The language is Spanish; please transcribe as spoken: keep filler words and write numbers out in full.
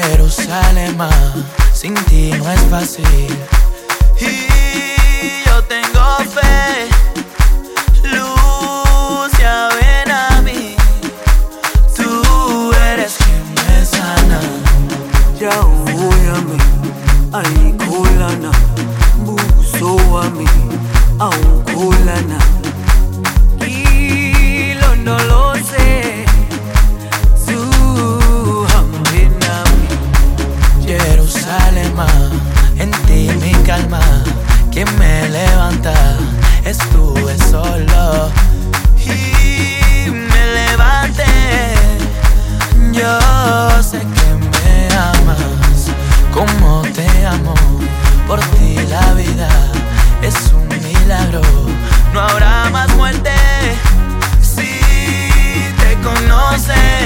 Jerusalén, sin ti no es fácil. Y yo tengo fe, luz, ya ven a mí. Tú eres quien me sana. Ya voy a mí, ay kulana, buso a mí, aun kulana. Y lo no lo sé, tú ven a mí. Jerusalén, en ti mi calma, quien me levanta, estuve solo y me levanté. Yo sé que me amas como te amo, por ti la vida es un milagro. No habrá más muerte si te conoces.